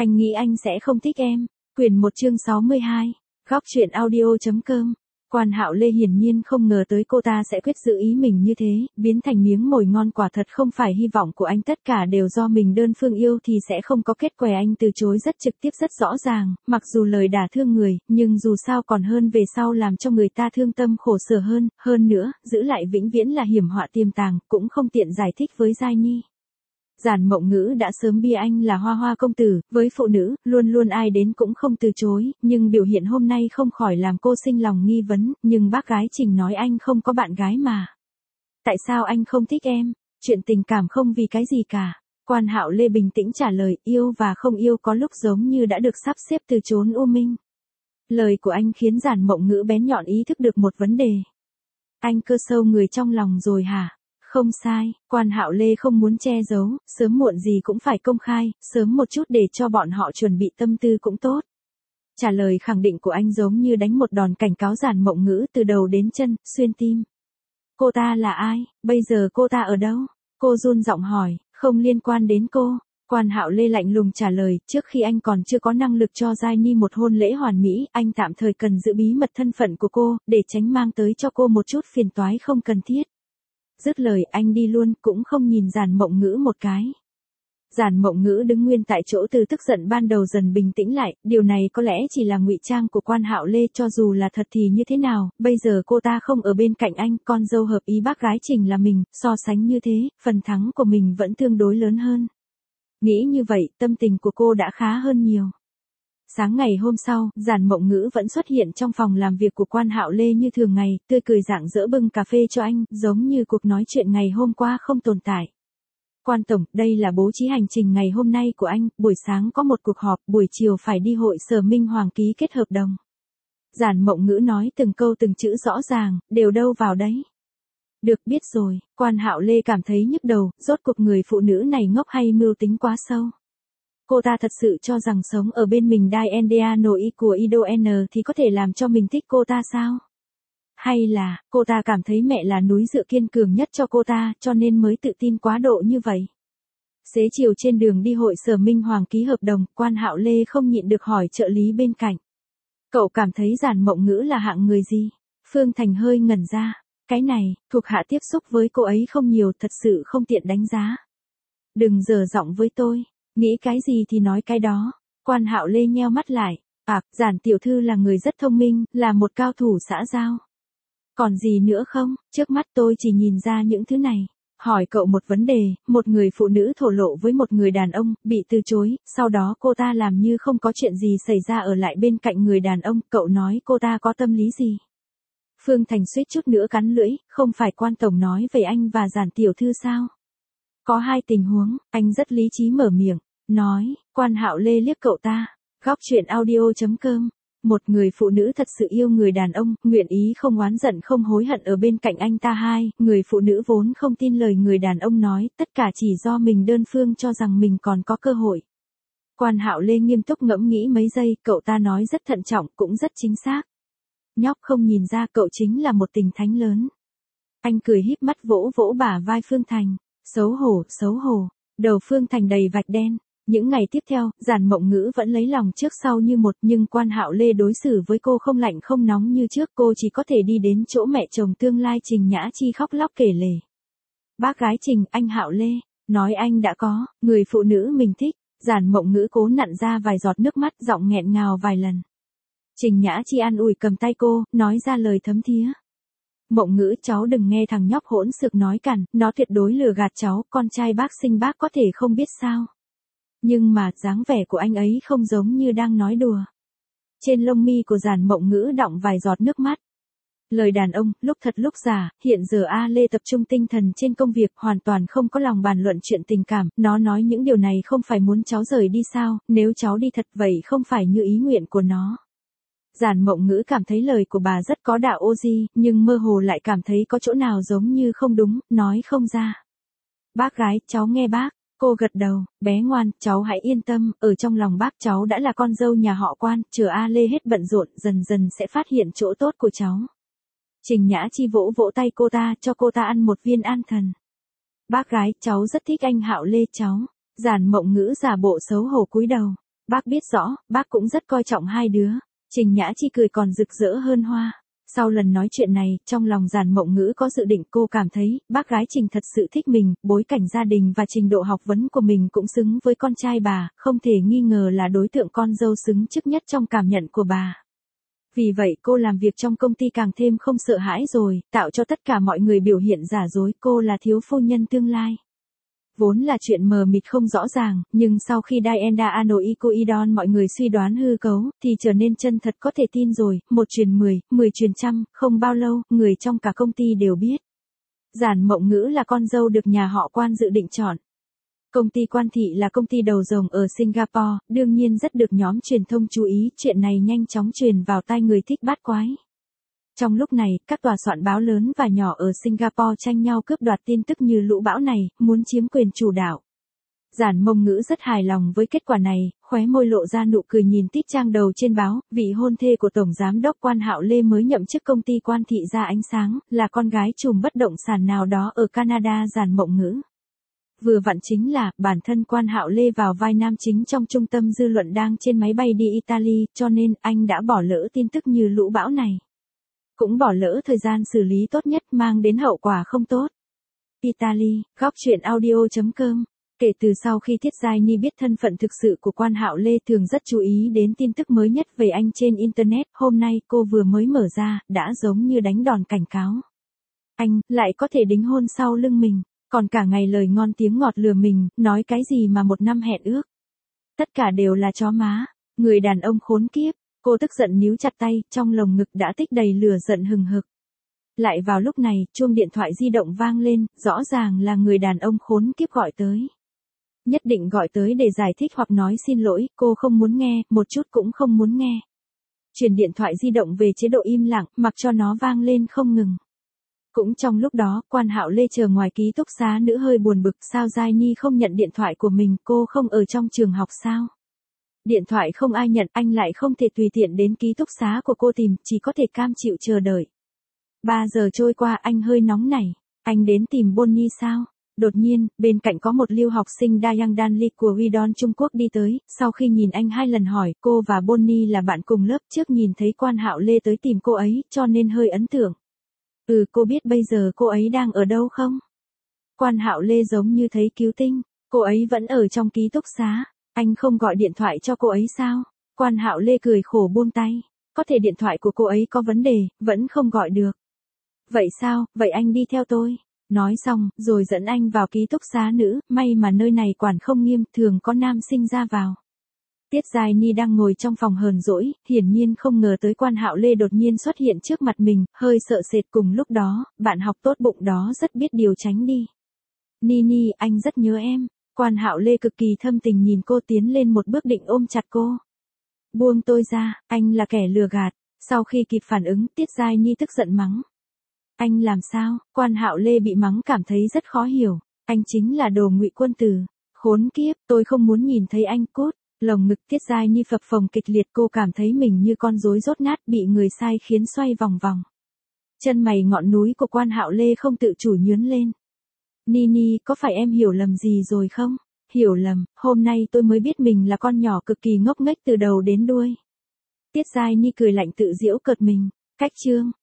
Anh nghĩ anh sẽ không thích em. Quyển 1 chương 62. Góc truyện audio.com. Quan Hạo Lê hiển nhiên không ngờ tới cô ta sẽ quyết giữ ý mình như thế, biến thành miếng mồi ngon. Quả thật không phải hy vọng của anh, tất cả đều do mình đơn phương yêu thì sẽ không có kết quả. Anh từ chối rất trực tiếp rất rõ ràng, mặc dù lời đả thương người, nhưng dù sao còn hơn về sau làm cho người ta thương tâm khổ sở hơn nữa, giữ lại vĩnh viễn là hiểm họa tiềm tàng, cũng không tiện giải thích với Giai Ni. Giản Mộng Ngữ đã sớm bia anh là Hoa Hoa công tử, với phụ nữ, luôn luôn ai đến cũng không từ chối, nhưng biểu hiện hôm nay không khỏi làm cô sinh lòng nghi vấn, nhưng bác gái Trình nói anh không có bạn gái mà. Tại sao anh không thích em? Chuyện tình cảm không vì cái gì cả. Quan Hạo Lê bình tĩnh trả lời, yêu và không yêu có lúc giống như đã được sắp xếp từ chốn u minh. Lời của anh khiến Giản Mộng Ngữ bén nhọn ý thức được một vấn đề. Anh cơ sâu người trong lòng rồi hả? Không sai, Quan Hạo Lê không muốn che giấu, sớm muộn gì cũng phải công khai, sớm một chút để cho bọn họ chuẩn bị tâm tư cũng tốt. Trả lời khẳng định của anh giống như đánh một đòn cảnh cáo Giản Mộng Ngữ từ đầu đến chân, xuyên tim. Cô ta là ai? Bây giờ cô ta ở đâu? Cô run giọng hỏi, không liên quan đến cô. Quan Hạo Lê lạnh lùng trả lời, trước khi anh còn chưa có năng lực cho Giai Ni một hôn lễ hoàn mỹ, anh tạm thời cần giữ bí mật thân phận của cô, để tránh mang tới cho cô một chút phiền toái không cần thiết. Dứt lời anh đi luôn, cũng không nhìn Giản Mộng Ngữ một cái. Giản Mộng Ngữ đứng nguyên tại chỗ, từ tức giận ban đầu dần bình tĩnh lại, điều này có lẽ chỉ là ngụy trang của Quan Hạo Lê, cho dù là thật thì như thế nào, bây giờ cô ta không ở bên cạnh anh, con dâu hợp ý bác gái Trình là mình, so sánh như thế, phần thắng của mình vẫn tương đối lớn hơn. Nghĩ như vậy, tâm tình của cô đã khá hơn nhiều. Sáng ngày hôm sau, Giản Mộng Ngữ vẫn xuất hiện trong phòng làm việc của Quan Hạo Lê như thường ngày, tươi cười rạng rỡ bưng cà phê cho anh, giống như cuộc nói chuyện ngày hôm qua không tồn tại. Quan tổng, đây là bố trí hành trình ngày hôm nay của anh, buổi sáng có một cuộc họp, buổi chiều phải đi hội Sở Minh Hoàng ký kết hợp đồng. Giản Mộng Ngữ nói từng câu từng chữ rõ ràng, đều đâu vào đấy. Được, biết rồi. Quan Hạo Lê cảm thấy nhức đầu, rốt cuộc người phụ nữ này ngốc hay mưu tính quá sâu. Cô ta thật sự cho rằng sống ở bên mình Diane của Ido N thì có thể làm cho mình thích cô ta sao? Hay là, cô ta cảm thấy mẹ là núi dựa kiên cường nhất cho cô ta, cho nên mới tự tin quá độ như vậy? Xế chiều trên đường đi hội Sở Minh Hoàng ký hợp đồng, Quan Hạo Lê không nhịn được hỏi trợ lý bên cạnh. Cậu cảm thấy Giản Mộng Ngữ là hạng người gì? Phương Thành hơi ngẩn ra. Cái này, thuộc hạ tiếp xúc với cô ấy không nhiều, thật sự không tiện đánh giá. Đừng dở giọng với tôi. Nghĩ cái gì thì nói cái đó. Quan Hạo Lê nheo mắt lại. Giản tiểu thư là người rất thông minh, là một cao thủ xã giao. Còn gì nữa không? Trước mắt tôi chỉ nhìn ra những thứ này. Hỏi cậu một vấn đề, một người phụ nữ thổ lộ với một người đàn ông, bị từ chối, sau đó cô ta làm như không có chuyện gì xảy ra ở lại bên cạnh người đàn ông, cậu nói cô ta có tâm lý gì? Phương Thành suýt chút nữa cắn lưỡi, không phải Quan tổng nói về anh và Giản tiểu thư sao? Có hai tình huống, anh rất lý trí mở miệng, nói. Quan Hạo Lê liếc cậu ta. Góc truyện audio.com. Một người phụ nữ thật sự yêu người đàn ông, nguyện ý không oán giận không hối hận ở bên cạnh anh ta. Hai, người phụ nữ vốn không tin lời người đàn ông nói, tất cả chỉ do mình đơn phương cho rằng mình còn có cơ hội. Quan Hạo Lê nghiêm túc ngẫm nghĩ mấy giây, cậu ta nói rất thận trọng, cũng rất chính xác. Nhóc không nhìn ra cậu chính là một tình thánh lớn. Anh cười híp mắt vỗ vỗ bả vai Phương Thành. Xấu hổ. Đầu Phương Thành đầy vạch đen. Những ngày tiếp theo, Giản Mộng Ngữ vẫn lấy lòng trước sau như một, nhưng Quan Hạo Lê đối xử với cô không lạnh không nóng như trước, cô chỉ có thể đi đến chỗ mẹ chồng tương lai Trình Nhã Chi khóc lóc kể lể. Bác gái Trình, anh Hạo Lê, nói anh đã có người phụ nữ mình thích. Giản Mộng Ngữ cố nặn ra vài giọt nước mắt, giọng nghẹn ngào vài lần. Trình Nhã Chi an ủi cầm tay cô, nói ra lời thấm thía. Mộng Ngữ, cháu đừng nghe thằng nhóc hỗn xược nói cằn, nó tuyệt đối lừa gạt cháu, con trai bác sinh bác có thể không biết sao. Nhưng mà, dáng vẻ của anh ấy không giống như đang nói đùa. Trên lông mi của Giản Mộng Ngữ đọng vài giọt nước mắt. Lời đàn ông, lúc thật lúc giả, hiện giờ A Lê tập trung tinh thần trên công việc, hoàn toàn không có lòng bàn luận chuyện tình cảm, nó nói những điều này không phải muốn cháu rời đi sao, nếu cháu đi thật vậy không phải như ý nguyện của nó. Giản Mộng Ngữ cảm thấy lời của bà rất có đạo oji, nhưng mơ hồ lại cảm thấy có chỗ nào giống như không đúng, nói không ra. Bác gái, cháu nghe bác. Cô gật đầu, bé ngoan, cháu hãy yên tâm, ở trong lòng bác cháu đã là con dâu nhà họ Quan, chờ A Lê hết bận rộn, dần dần sẽ phát hiện chỗ tốt của cháu. Trình Nhã Chi vỗ vỗ tay cô ta, cho cô ta ăn một viên an thần. Bác gái, cháu rất thích anh Hạo Lê cháu. Giản Mộng Ngữ giả bộ xấu hổ cúi đầu. Bác biết rõ, bác cũng rất coi trọng hai đứa. Trình Nhã Chi cười còn rực rỡ hơn hoa. Sau lần nói chuyện này, trong lòng Giản Mộng Ngữ có dự định, cô cảm thấy, bác gái Trình thật sự thích mình, bối cảnh gia đình và trình độ học vấn của mình cũng xứng với con trai bà, không thể nghi ngờ là đối tượng con dâu xứng chức nhất trong cảm nhận của bà. Vì vậy cô làm việc trong công ty càng thêm không sợ hãi rồi, tạo cho tất cả mọi người biểu hiện giả dối cô là thiếu phu nhân tương lai. Vốn là chuyện mờ mịt không rõ ràng, nhưng sau khi Diana Anoikoidon mọi người suy đoán hư cấu, thì trở nên chân thật có thể tin rồi, 1 truyền 10, 10 truyền trăm, không bao lâu, người trong cả công ty đều biết. Giản Mộng Ngữ là con dâu được nhà họ Quan dự định chọn. Công ty Quan Thị là công ty đầu rồng ở Singapore, đương nhiên rất được nhóm truyền thông chú ý, chuyện này nhanh chóng truyền vào tai người thích bát quái. Trong lúc này, các tòa soạn báo lớn và nhỏ ở Singapore tranh nhau cướp đoạt tin tức như lũ bão này, muốn chiếm quyền chủ đạo. Giản Mộng Ngữ rất hài lòng với kết quả này, khóe môi lộ ra nụ cười nhìn tít trang đầu trên báo, vị hôn thê của Tổng Giám đốc Quan Hạo Lê mới nhậm chức công ty Quan Thị ra ánh sáng, là con gái trùm bất động sản nào đó ở Canada. Giản Mộng Ngữ. Vừa vặn chính là, bản thân Quan Hạo Lê vào vai nam chính trong trung tâm dư luận đang trên máy bay đi Italy, cho nên anh đã bỏ lỡ tin tức như lũ bão này. Cũng bỏ lỡ thời gian xử lý tốt nhất mang đến hậu quả không tốt. Italy, góc chuyện audio.com. Kể từ sau khi Tiết Giai Ni biết thân phận thực sự của Quan Hạo Lê thường rất chú ý đến tin tức mới nhất về anh trên Internet, hôm nay cô vừa mới mở ra, đã giống như đánh đòn cảnh cáo. Anh, lại có thể đính hôn sau lưng mình, còn cả ngày lời ngon tiếng ngọt lừa mình, nói cái gì mà 1 năm hẹn ước. Tất cả đều là chó má, người đàn ông khốn kiếp. Cô tức giận níu chặt tay, trong lồng ngực đã tích đầy lửa giận hừng hực. Lại vào lúc này, chuông điện thoại di động vang lên, rõ ràng là người đàn ông khốn kiếp gọi tới. Nhất định gọi tới để giải thích hoặc nói xin lỗi, cô không muốn nghe, một chút cũng không muốn nghe. Chuyển điện thoại di động về chế độ im lặng, mặc cho nó vang lên không ngừng. Cũng trong lúc đó, Quan Hạo Lê chờ ngoài ký túc xá nữ hơi buồn bực, sao Giai Ni không nhận điện thoại của mình, cô không ở trong trường học sao? Điện thoại không ai nhận, anh lại không thể tùy tiện đến ký túc xá của cô tìm, chỉ có thể cam chịu chờ đợi. 3 giờ trôi qua, anh hơi nóng nảy. Anh đến tìm Bonnie sao? Đột nhiên, bên cạnh có một lưu học sinh Dayang Danli của Udon Trung Quốc đi tới, sau khi nhìn anh 2 lần hỏi, cô và Bonnie là bạn cùng lớp, trước nhìn thấy Quan Hạo Lê tới tìm cô ấy, cho nên hơi ấn tượng. Cô biết bây giờ cô ấy đang ở đâu không? Quan Hạo Lê giống như thấy cứu tinh, cô ấy vẫn ở trong ký túc xá. Anh không gọi điện thoại cho cô ấy sao? Quan Hạo Lê cười khổ buông tay. Có thể điện thoại của cô ấy có vấn đề, vẫn không gọi được. Vậy sao, vậy anh đi theo tôi. Nói xong, rồi dẫn anh vào ký túc xá nữ, may mà nơi này quản không nghiêm, thường có nam sinh ra vào. Tiết Giai Ni đang ngồi trong phòng hờn dỗi, hiển nhiên không ngờ tới Quan Hạo Lê đột nhiên xuất hiện trước mặt mình, hơi sợ sệt. Cùng lúc đó, bạn học tốt bụng đó rất biết điều tránh đi. Nini, anh rất nhớ em. Quan Hạo Lê cực kỳ thâm tình nhìn cô tiến lên một bước định ôm chặt cô. Buông tôi ra, anh là kẻ lừa gạt. Sau khi kịp phản ứng, Tiết Giai Ni tức giận mắng. Anh làm sao? Quan Hạo Lê bị mắng cảm thấy rất khó hiểu. Anh chính là đồ ngụy quân tử. Khốn kiếp, tôi không muốn nhìn thấy anh cút. Lồng ngực Tiết Giai Ni phập phồng kịch liệt, cô cảm thấy mình như con rối rốt nát bị người sai khiến xoay vòng vòng. Chân mày ngọn núi của Quan Hạo Lê không tự chủ nhướng lên. Nini, có phải em hiểu lầm gì rồi không? Hiểu lầm, hôm nay tôi mới biết mình là con nhỏ cực kỳ ngốc nghếch từ đầu đến đuôi. Tiết Giai Ni cười lạnh tự giễu cợt mình. Cách chương.